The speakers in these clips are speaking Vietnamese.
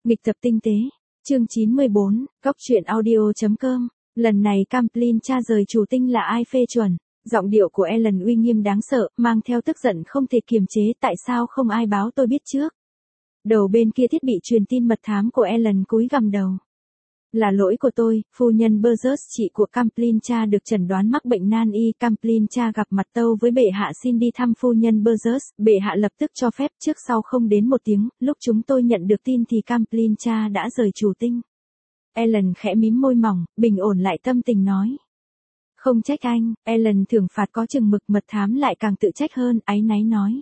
Nghịch tập tinh tế. Chương 94, Góc truyện audio.com. Lần này Camplin cha rời chủ tinh là ai phê chuẩn? Giọng điệu của Ellen uy nghiêm đáng sợ, mang theo tức giận không thể kiềm chế. Tại sao không ai báo tôi biết trước? Đầu bên kia thiết bị truyền tin mật thám của Ellen cúi gằm đầu. Là lỗi của tôi, phu nhân Burgess, chị của Camplin cha được chẩn đoán mắc bệnh nan y. Camplin cha gặp mặt tâu với bệ hạ xin đi thăm phu nhân Burgess. Bệ hạ lập tức cho phép. Trước sau không đến một tiếng, lúc chúng tôi nhận được tin thì Camplin cha đã rời chủ tinh. Ellen khẽ mím môi mỏng, bình ổn lại tâm tình nói. Không trách anh. Ellen thưởng phạt có chừng mực, mật thám lại càng tự trách hơn, áy náy nói.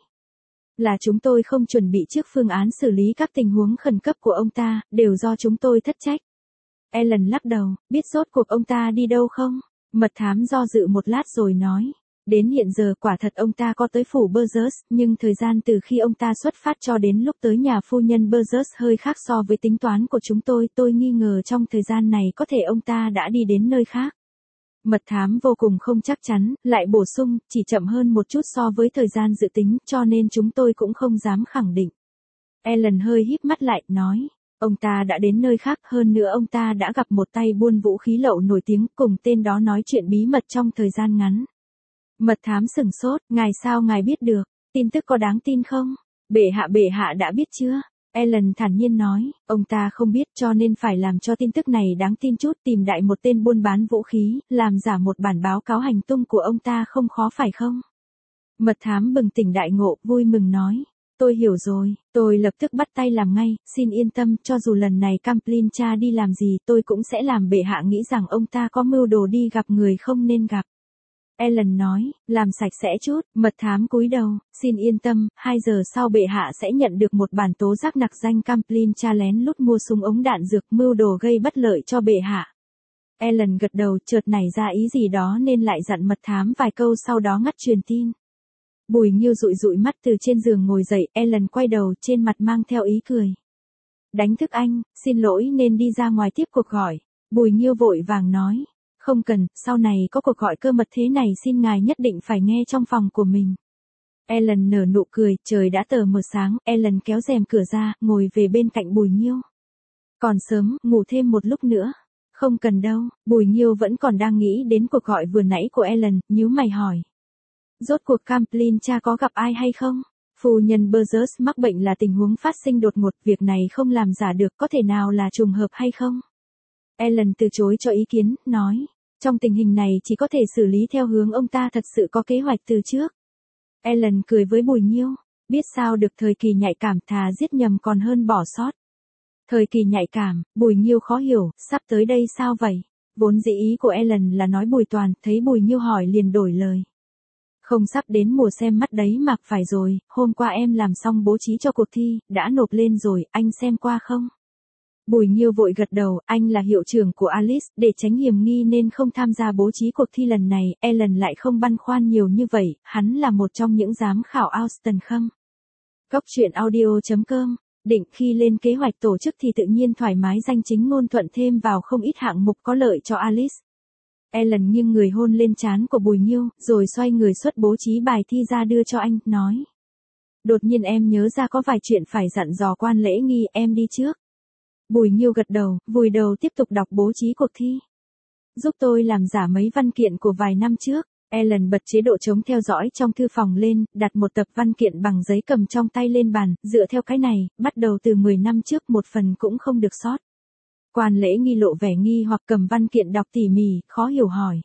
Là chúng tôi không chuẩn bị trước phương án xử lý các tình huống khẩn cấp của ông ta, đều do chúng tôi thất trách. Ellen lắc đầu, biết rốt cuộc ông ta đi đâu không? Mật thám do dự một lát rồi nói. Đến hiện giờ quả thật ông ta có tới phủ Burgess, nhưng thời gian từ khi ông ta xuất phát cho đến lúc tới nhà phu nhân Burgess hơi khác so với tính toán của chúng tôi nghi ngờ trong thời gian này có thể ông ta đã đi đến nơi khác. Mật thám vô cùng không chắc chắn, lại bổ sung, chỉ chậm hơn một chút so với thời gian dự tính, cho nên chúng tôi cũng không dám khẳng định. Ellen hơi híp mắt lại, nói. Ông ta đã đến nơi khác, hơn nữa ông ta đã gặp một tay buôn vũ khí lậu nổi tiếng, cùng tên đó nói chuyện bí mật trong thời gian ngắn. Mật thám sửng sốt, ngài sao ngài biết được, tin tức có đáng tin không? Bệ hạ đã biết chưa? Ellen thản nhiên nói, ông ta không biết cho nên phải làm cho tin tức này đáng tin chút, tìm đại một tên buôn bán vũ khí, làm giả một bản báo cáo hành tung của ông ta không khó phải không? Mật thám bừng tỉnh đại ngộ, vui mừng nói. Tôi hiểu rồi, tôi lập tức bắt tay làm ngay, xin yên tâm, cho dù lần này Camplin cha đi làm gì tôi cũng sẽ làm bệ hạ nghĩ rằng ông ta có mưu đồ đi gặp người không nên gặp. Ellen nói, làm sạch sẽ chút, mật thám cúi đầu, xin yên tâm, 2 giờ sau bệ hạ sẽ nhận được một bản tố giác nặc danh Camplin cha lén lút mua súng ống đạn dược mưu đồ gây bất lợi cho bệ hạ. Ellen gật đầu, chợt nảy ra ý gì đó nên lại dặn mật thám vài câu sau đó ngắt truyền tin. Bùi Nghiêu dụi mắt từ trên giường ngồi dậy, Ellen quay đầu, trên mặt mang theo ý cười. Đánh thức anh, xin lỗi nên đi ra ngoài tiếp cuộc gọi. Bùi Nghiêu vội vàng nói. Không cần, sau này có cuộc gọi cơ mật thế này xin ngài nhất định phải nghe trong phòng của mình. Ellen nở nụ cười, trời đã tờ mờ sáng, Ellen kéo rèm cửa ra, ngồi về bên cạnh Bùi Nghiêu. Còn sớm, ngủ thêm một lúc nữa. Không cần đâu, Bùi Nghiêu vẫn còn đang nghĩ đến cuộc gọi vừa nãy của Ellen, nhíu mày hỏi. Rốt cuộc Camplin cha có gặp ai hay không? Phu nhân Burgess mắc bệnh là tình huống phát sinh đột ngột, việc này không làm giả được, có thể nào là trùng hợp hay không? Ellen từ chối cho ý kiến, nói. Trong tình hình này chỉ có thể xử lý theo hướng ông ta thật sự có kế hoạch từ trước. Ellen cười với Bùi Nghiêu. Biết sao được, thời kỳ nhạy cảm thà giết nhầm còn hơn bỏ sót. Thời kỳ nhạy cảm, Bùi Nghiêu khó hiểu, sắp tới đây sao vậy? Vốn dĩ ý của Ellen là nói Bùi Toàn, thấy Bùi Nghiêu hỏi liền đổi lời. Không sắp đến mùa xem mắt đấy mà, phải rồi, hôm qua em làm xong bố trí cho cuộc thi, đã nộp lên rồi, anh xem qua không? Bùi Nghiêu vội gật đầu, anh là hiệu trưởng của Alice, để tránh hiểm nghi nên không tham gia bố trí cuộc thi lần này, Ellen lại không băn khoăn nhiều như vậy, hắn là một trong những giám khảo Austin Khâm. Góc truyện audio.com, định khi lên kế hoạch tổ chức thì tự nhiên thoải mái danh chính ngôn thuận thêm vào không ít hạng mục có lợi cho Alice. Ellen nghiêng người hôn lên trán của Bùi Nghiêu, rồi xoay người xuất bố trí bài thi ra đưa cho anh, nói. Đột nhiên em nhớ ra có vài chuyện phải dặn dò quan lễ nghi, em đi trước. Bùi Nghiêu gật đầu, vùi đầu tiếp tục đọc bố trí cuộc thi. Giúp tôi làm giả mấy văn kiện của vài năm trước. Ellen bật chế độ chống theo dõi trong thư phòng lên, đặt một tập văn kiện bằng giấy cầm trong tay lên bàn, dựa theo cái này, bắt đầu từ 10 năm trước một phần cũng không được sót. Quan lễ nghi lộ vẻ nghi hoặc cầm văn kiện đọc tỉ mỉ, khó hiểu hỏi.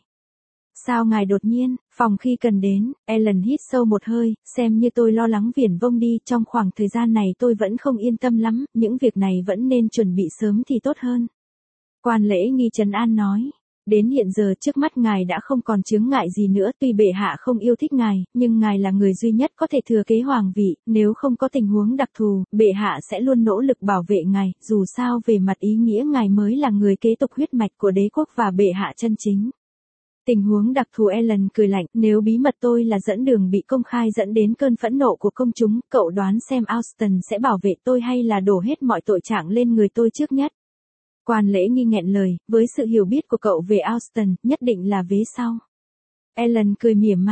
Sao ngài đột nhiên, phòng khi cần đến, Ellen hít sâu một hơi, xem như tôi lo lắng viển vông đi, trong khoảng thời gian này tôi vẫn không yên tâm lắm, những việc này vẫn nên chuẩn bị sớm thì tốt hơn. Quan lễ nghi trấn an nói, đến hiện giờ trước mắt ngài đã không còn chướng ngại gì nữa, tuy bệ hạ không yêu thích ngài, nhưng ngài là người duy nhất có thể thừa kế hoàng vị, nếu không có tình huống đặc thù, bệ hạ sẽ luôn nỗ lực bảo vệ ngài, dù sao về mặt ý nghĩa ngài mới là người kế tục huyết mạch của đế quốc và bệ hạ chân chính. Tình huống đặc thù, Ellen cười lạnh, nếu bí mật tôi là dẫn đường bị công khai dẫn đến cơn phẫn nộ của công chúng, cậu đoán xem Austin sẽ bảo vệ tôi hay là đổ hết mọi tội trạng lên người tôi trước nhất. Quan lễ nghi nghẹn lời, với sự hiểu biết của cậu về Austin, nhất định là vế sau. Ellen cười mỉa mai,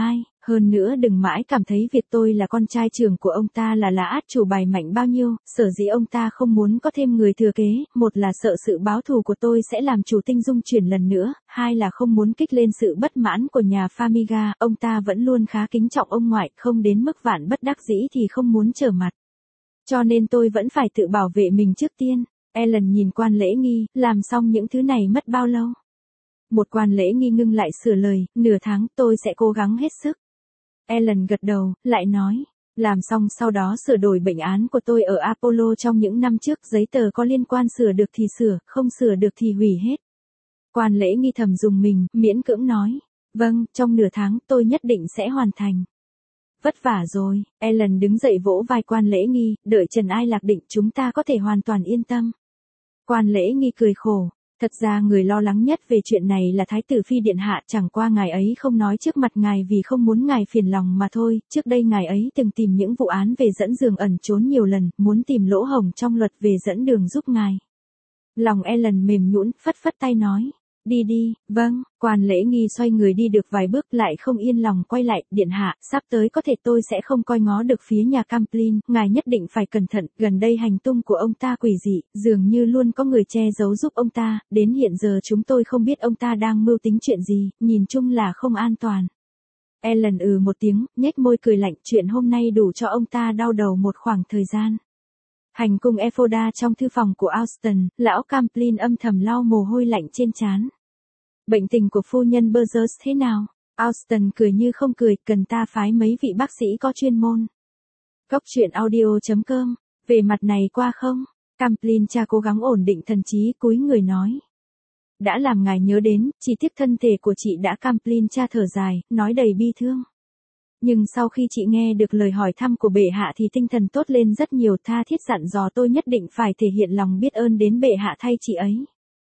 Hơn nữa đừng mãi cảm thấy việc tôi là con trai trưởng của ông ta là át chủ bài mạnh bao nhiêu, sở dĩ ông ta không muốn có thêm người thừa kế, một là sợ sự báo thù của tôi sẽ làm chủ tinh dung chuyển lần nữa, hai là không muốn kích lên sự bất mãn của nhà Famiga, ông ta vẫn luôn khá kính trọng ông ngoại, không đến mức vạn bất đắc dĩ thì không muốn trở mặt. Cho nên tôi vẫn phải tự bảo vệ mình trước tiên. Ellen nhìn quan lễ nghi, làm xong những thứ này mất bao lâu? Một quan lễ nghi ngưng lại sửa lời, nửa tháng tôi sẽ cố gắng hết sức. Ellen gật đầu, lại nói, làm xong sau đó sửa đổi bệnh án của tôi ở Apollo trong những năm trước, giấy tờ có liên quan sửa được thì sửa, không sửa được thì hủy hết. Quan lễ nghi thầm dùng mình, miễn cưỡng nói, vâng, trong nửa tháng tôi nhất định sẽ hoàn thành. Vất vả rồi, Ellen đứng dậy vỗ vai quan lễ nghi, đợi Trần Ai Lạc định chúng ta có thể hoàn toàn yên tâm. Quan lễ nghi cười khổ. Thật ra người lo lắng nhất về chuyện này là Thái tử Phi Điện Hạ, chẳng qua ngài ấy không nói trước mặt ngài vì không muốn ngài phiền lòng mà thôi, trước đây ngài ấy từng tìm những vụ án về dẫn đường ẩn trốn nhiều lần, muốn tìm lỗ hổng trong luật về dẫn đường giúp ngài. Lòng Ellen mềm nhũn, phất phất tay nói, đi đi, vâng, quan lễ nghi xoay người đi được vài bước lại không yên lòng quay lại, Điện Hạ, sắp tới có thể tôi sẽ không coi ngó được phía nhà Camplin, ngài nhất định phải cẩn thận, gần đây hành tung của ông ta quỷ dị, dường như luôn có người che giấu giúp ông ta, đến hiện giờ chúng tôi không biết ông ta đang mưu tính chuyện gì, nhìn chung là không an toàn. Ellen một tiếng, nhếch môi cười lạnh, chuyện hôm nay đủ cho ông ta đau đầu một khoảng thời gian. Hành cung Ephoda trong thư phòng của Austen, lão Camplin âm thầm lau mồ hôi lạnh trên trán. Bệnh tình của phu nhân Burgess thế nào? Austen cười như không cười, cần ta phái mấy vị bác sĩ có chuyên môn. Góc truyện audio.com, về mặt này qua không? Camplin cha cố gắng ổn định thần trí, cúi người nói. Đã làm ngài nhớ đến, chỉ tiếc thân thể của chị đã. Camplin cha thở dài, nói đầy bi thương. Nhưng sau khi chị nghe được lời hỏi thăm của bệ hạ thì tinh thần tốt lên rất nhiều, tha thiết dặn dò tôi nhất định phải thể hiện lòng biết ơn đến bệ hạ thay chị ấy.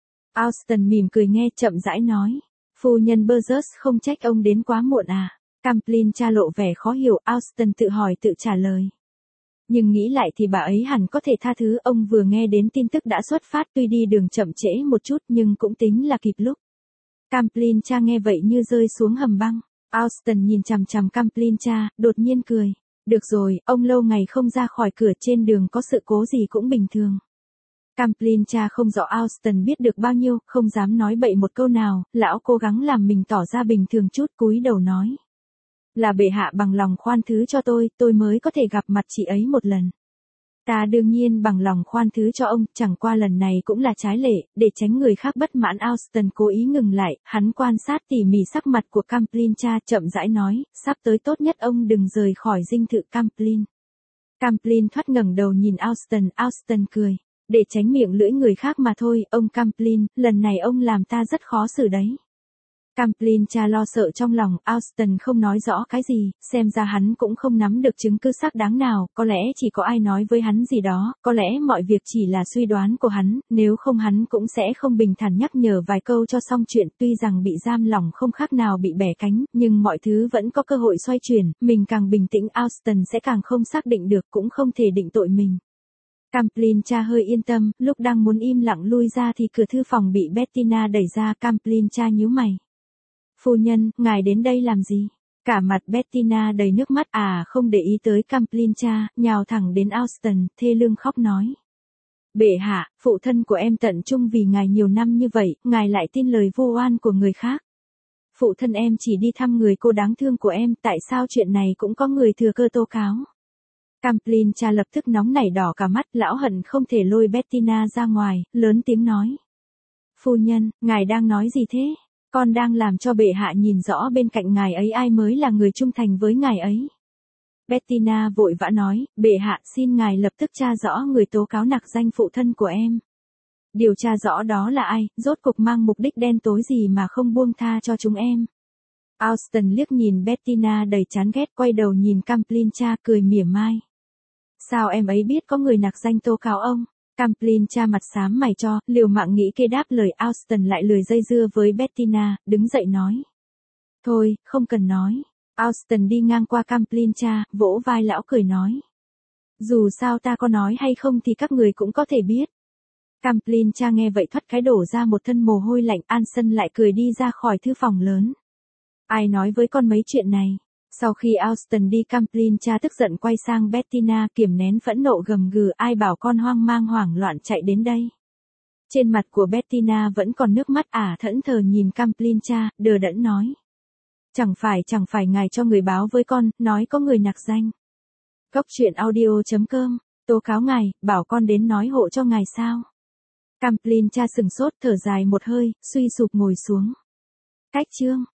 Austen mỉm cười nghe, chậm rãi nói. Phu nhân Burgess không trách ông đến quá muộn à? Camplin cha lộ vẻ khó hiểu, Austen tự hỏi tự trả lời. Nhưng nghĩ lại thì bà ấy hẳn có thể tha thứ, ông vừa nghe đến tin tức đã xuất phát, tuy đi đường chậm trễ một chút nhưng cũng tính là kịp lúc. Camplin cha nghe vậy như rơi xuống hầm băng. Austen nhìn chằm chằm Camplin cha, đột nhiên cười. Được rồi, ông lâu ngày không ra khỏi cửa, trên đường có sự cố gì cũng bình thường. Camplin cha không rõ Austen biết được bao nhiêu, không dám nói bậy một câu nào, lão cố gắng làm mình tỏ ra bình thường chút, cúi đầu nói. Là bệ hạ bằng lòng khoan thứ cho tôi mới có thể gặp mặt chị ấy một lần. Ta đương nhiên bằng lòng khoan thứ cho ông, chẳng qua lần này cũng là trái lệ, để tránh người khác bất mãn. Austen cố ý ngừng lại, hắn quan sát tỉ mỉ sắc mặt của Camplin cha, chậm rãi nói, sắp tới tốt nhất ông đừng rời khỏi dinh thự Camplin. Camplin thoát ngẩng đầu nhìn Austen cười, để tránh miệng lưỡi người khác mà thôi, ông Camplin, lần này ông làm ta rất khó xử đấy. Camplin cha lo sợ trong lòng, Austen không nói rõ cái gì, xem ra hắn cũng không nắm được chứng cứ xác đáng nào, có lẽ chỉ có ai nói với hắn gì đó, có lẽ mọi việc chỉ là suy đoán của hắn, nếu không hắn cũng sẽ không bình thản nhắc nhở vài câu cho xong chuyện, tuy rằng bị giam lỏng không khác nào bị bẻ cánh, nhưng mọi thứ vẫn có cơ hội xoay chuyển, mình càng bình tĩnh Austen sẽ càng không xác định được, cũng không thể định tội mình. Camplin cha hơi yên tâm, lúc đang muốn im lặng lui ra thì cửa thư phòng bị Bettina đẩy ra, Camplin cha nhíu mày. Phu nhân, ngài đến đây làm gì? Cả mặt Bettina đầy nước mắt, không để ý tới Camplin cha, nhào thẳng đến Austen, thê lương khóc nói. Bệ hạ, phụ thân của em tận trung vì ngài nhiều năm như vậy, ngài lại tin lời vu oan của người khác. Phụ thân em chỉ đi thăm người cô đáng thương của em, tại sao chuyện này cũng có người thừa cơ tố cáo? Camplin cha lập tức nóng nảy đỏ cả mắt, lão hận không thể lôi Bettina ra ngoài, lớn tiếng nói. Phu nhân, ngài đang nói gì thế? Con đang làm cho bệ hạ nhìn rõ bên cạnh ngài ấy ai mới là người trung thành với ngài ấy. Bettina vội vã nói, bệ hạ xin ngài lập tức tra rõ người tố cáo nặc danh phụ thân của em. Điều tra rõ đó là ai, rốt cục mang mục đích đen tối gì mà không buông tha cho chúng em. Austen liếc nhìn Bettina đầy chán ghét, quay đầu nhìn Camplin cha, cười mỉa mai. Sao em ấy biết có người nặc danh tố cáo ông? Camplin cha mặt xám mày cho, liều mạng nghĩ kê đáp lời. Austen lại lười dây dưa với Bettina, đứng dậy nói. Thôi, không cần nói. Austen đi ngang qua Camplin cha, vỗ vai lão cười nói. Dù sao ta có nói hay không thì các người cũng có thể biết. Camplin cha nghe vậy thoát cái đổ ra một thân mồ hôi lạnh, Anson lại cười đi ra khỏi thư phòng lớn. Ai nói với con mấy chuyện này? Sau khi Austin đi Camplin, cha tức giận quay sang Bettina kiềm nén phẫn nộ gầm gừ, ai bảo con hoang mang hoảng loạn chạy đến đây. Trên mặt của Bettina vẫn còn nước mắt thẫn thờ nhìn Camplin, cha đờ đẫn nói. Chẳng phải ngài cho người báo với con, nói có người nặc danh. Góc truyện audio.com, tố cáo ngài, bảo con đến nói hộ cho ngài sao. Camplin cha sừng sốt thở dài một hơi, suy sụp ngồi xuống. Cách chương.